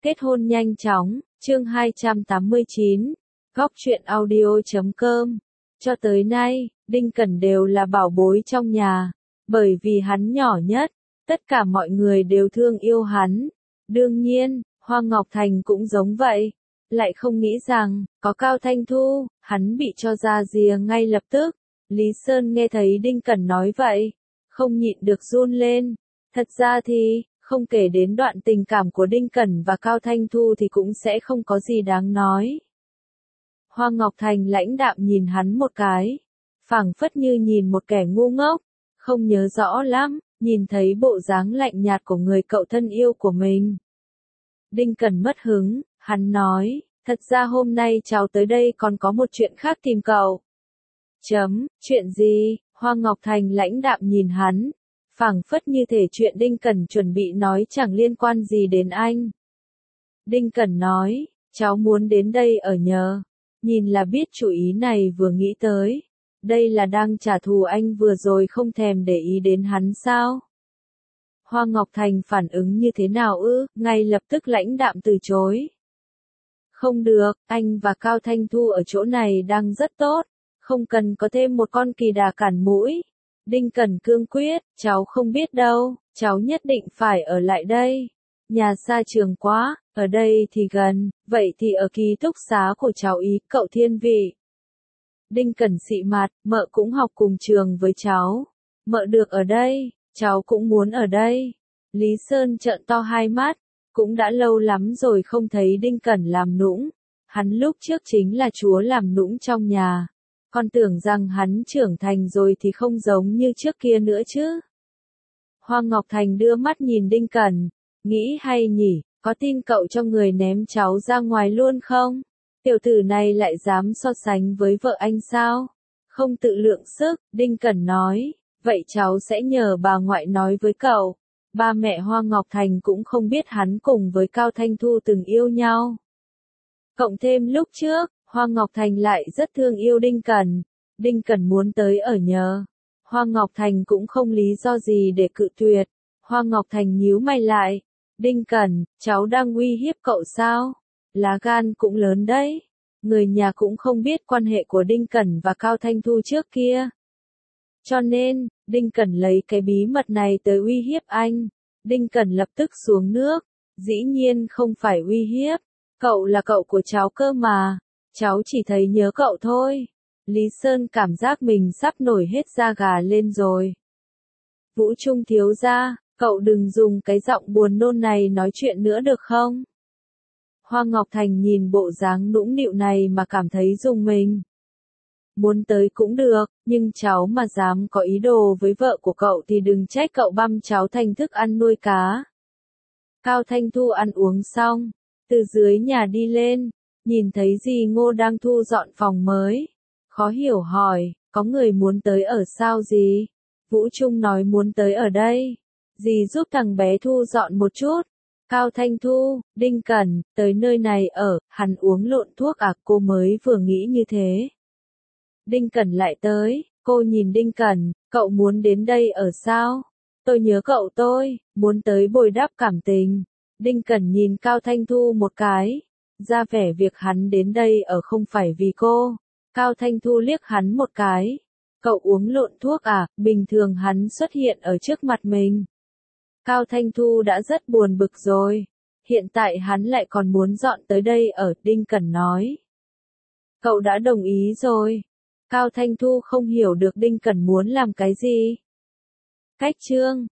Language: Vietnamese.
Kết hôn nhanh chóng, chương 289, góc truyện audio.com. Cho tới nay, Đinh Cẩn đều là bảo bối trong nhà, bởi vì hắn nhỏ nhất, tất cả mọi người đều thương yêu hắn. Đương nhiên, Hoa Ngọc Thành cũng giống vậy, lại không nghĩ rằng, có Cao Thanh Thu, hắn bị cho ra rìa ngay lập tức. Lý Sơn nghe thấy Đinh Cẩn nói vậy, không nhịn được run lên. Thật ra thì, không kể đến đoạn tình cảm của Đinh Cẩn và Cao Thanh Thu thì cũng sẽ không có gì đáng nói. Hoa Ngọc Thành lãnh đạm nhìn hắn một cái, phảng phất như nhìn một kẻ ngu ngốc, không nhớ rõ lắm, nhìn thấy bộ dáng lạnh nhạt của người cậu thân yêu của mình. Đinh Cẩn mất hứng, hắn nói, thật ra hôm nay cháu tới đây còn có một chuyện khác tìm cậu. Chuyện gì? Hoa Ngọc Thành lãnh đạm nhìn hắn, phảng phất như thể chuyện Đinh Cẩn chuẩn bị nói chẳng liên quan gì đến anh. Đinh Cẩn nói, cháu muốn đến đây ở nhờ. Nhìn là biết chủ ý này vừa nghĩ tới. Đây là đang trả thù anh vừa rồi không thèm để ý đến hắn sao? Hoa Ngọc Thành phản ứng như thế nào ư? Ngay lập tức lãnh đạm từ chối. Không được, anh và Cao Thanh Thu ở chỗ này đang rất tốt. Không cần có thêm một con kỳ đà cản mũi. Đinh Cẩn cương quyết, cháu không biết đâu, cháu nhất định phải ở lại đây. Nhà xa trường quá, ở đây thì gần, vậy thì ở ký túc xá của cháu ý, cậu Thiên Vị. Đinh Cẩn xị mặt, mợ cũng học cùng trường với cháu. Mợ được ở đây, cháu cũng muốn ở đây. Lý Sơn trợn to hai mắt, cũng đã lâu lắm rồi không thấy Đinh Cẩn làm nũng. Hắn lúc trước chính là chúa làm nũng trong nhà. Con tưởng rằng hắn trưởng thành rồi thì không giống như trước kia nữa chứ. Hoa Ngọc Thành đưa mắt nhìn Đinh Cẩn, nghĩ hay nhỉ, có tin cậu cho người ném cháu ra ngoài luôn không? Tiểu tử này lại dám so sánh với vợ anh sao? Không tự lượng sức, Đinh Cẩn nói, vậy cháu sẽ nhờ bà ngoại nói với cậu. Ba mẹ Hoa Ngọc Thành cũng không biết hắn cùng với Cao Thanh Thu từng yêu nhau. Cộng thêm lúc trước, Hoa Ngọc Thành lại rất thương yêu Đinh Cẩn. Đinh Cẩn muốn tới ở nhờ. Hoa Ngọc Thành cũng không lý do gì để cự tuyệt. Hoa Ngọc Thành nhíu mày lại. Đinh Cẩn, cháu đang uy hiếp cậu sao? Lá gan cũng lớn đấy. Người nhà cũng không biết quan hệ của Đinh Cẩn và Cao Thanh Thu trước kia. Cho nên, Đinh Cẩn lấy cái bí mật này tới uy hiếp anh. Đinh Cẩn lập tức xuống nước. Dĩ nhiên không phải uy hiếp. Cậu là cậu của cháu cơ mà. Cháu chỉ thấy nhớ cậu thôi. Lý Sơn cảm giác mình sắp nổi hết da gà lên rồi. Vũ Trung thiếu gia, cậu đừng dùng cái giọng buồn nôn này nói chuyện nữa được không? Hoa Ngọc Thành nhìn bộ dáng nũng nịu này mà cảm thấy rùng mình. Muốn tới cũng được, nhưng cháu mà dám có ý đồ với vợ của cậu thì đừng trách cậu băm cháu thành thức ăn nuôi cá. Cao Thanh Thu ăn uống xong, từ dưới nhà đi lên, nhìn thấy dì Ngô đang thu dọn phòng mới. Khó hiểu hỏi, có người muốn tới ở sao dì? Vũ Trung nói muốn tới ở đây. Dì giúp thằng bé thu dọn một chút. Cao Thanh Thu, Đinh Cẩn, tới nơi này ở, hắn uống lộn thuốc à? Cô mới vừa nghĩ như thế. Đinh Cẩn lại tới, cô nhìn Đinh Cẩn, cậu muốn đến đây ở sao? Tôi nhớ cậu tôi, muốn tới bồi đắp cảm tình. Đinh Cẩn nhìn Cao Thanh Thu một cái, ra vẻ việc hắn đến đây ở không phải vì cô. Cao Thanh Thu liếc hắn một cái. Cậu uống lộn thuốc à? Bình thường hắn xuất hiện ở trước mặt mình. Cao Thanh Thu đã rất buồn bực rồi. Hiện tại hắn lại còn muốn dọn tới đây ở, Đinh Cẩn nói. Cậu đã đồng ý rồi. Cao Thanh Thu không hiểu được Đinh Cẩn muốn làm cái gì. Cách chương